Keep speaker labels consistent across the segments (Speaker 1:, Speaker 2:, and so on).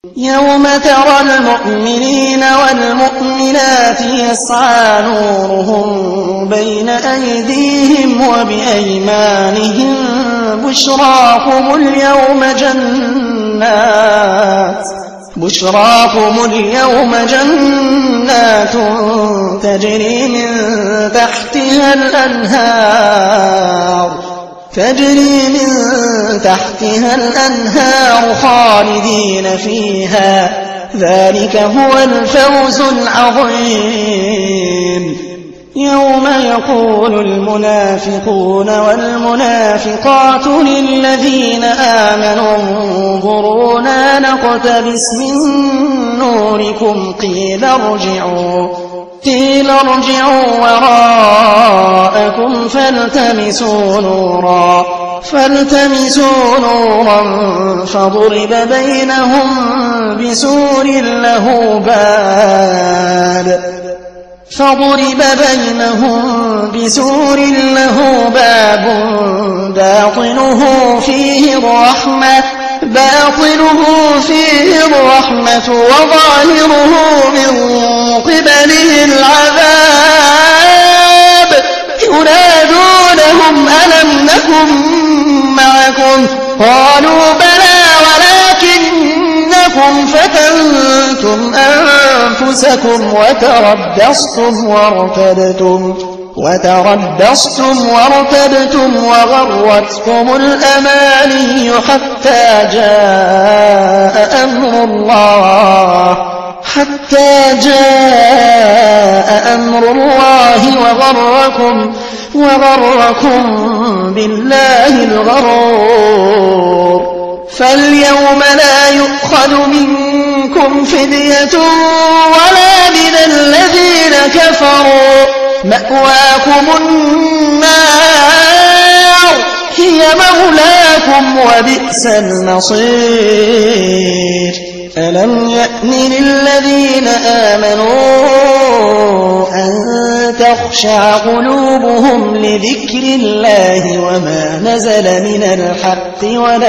Speaker 1: يوم ترى المؤمنين والمؤمنات يسعى نورهم بين أيديهم وبأيمانهم بشراكم اليوم جنات تجري من تحتها الأنهار خالدين فيها ذلك هو الفوز العظيم يوم يقول المنافقون والمنافقات للذين آمنوا انظرونا نقتبس من نوركم قيل ارجعوا وراءكم فالتمسوا نورا فضرب بينهم بسور له باب باطنه فيه الرحمة وظاهره من قبله العذاب ينادونهم ألم نكن معكم قالوا بلى ولكنكم فتنتم أنفسكم وتربصتم وارتبتم وغرتكم الأماني حتى جاء أمر الله وغركم بالله الغرور فاليوم لا يؤخذ منكم فدية ولا من الذين كفروا مأواكم النار هي مولاكم وبئس المصير ألم يأن للذين آمنوا أن تخشع قلوبهم لذكر الله وما نزل من الحق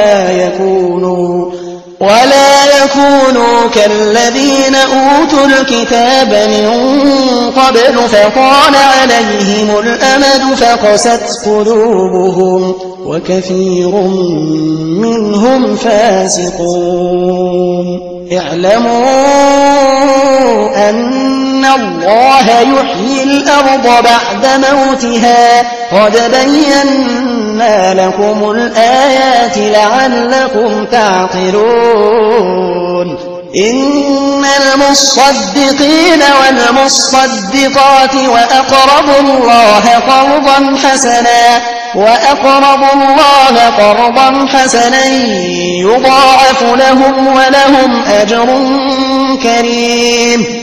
Speaker 1: ولا يكونوا كالذين أوتوا الكتاب من قبل فطال عليهم الأمد فقست قلوبهم وكثير منهم فاسقون اعلموا أن الله يحيي الأرض بعد موتها قد بينا لكم الآيات لعلكم تعقلون إن المصدقين والمصدقات وأقرضوا الله قرضا حسنا يضاعف لهم ولهم أجر كريم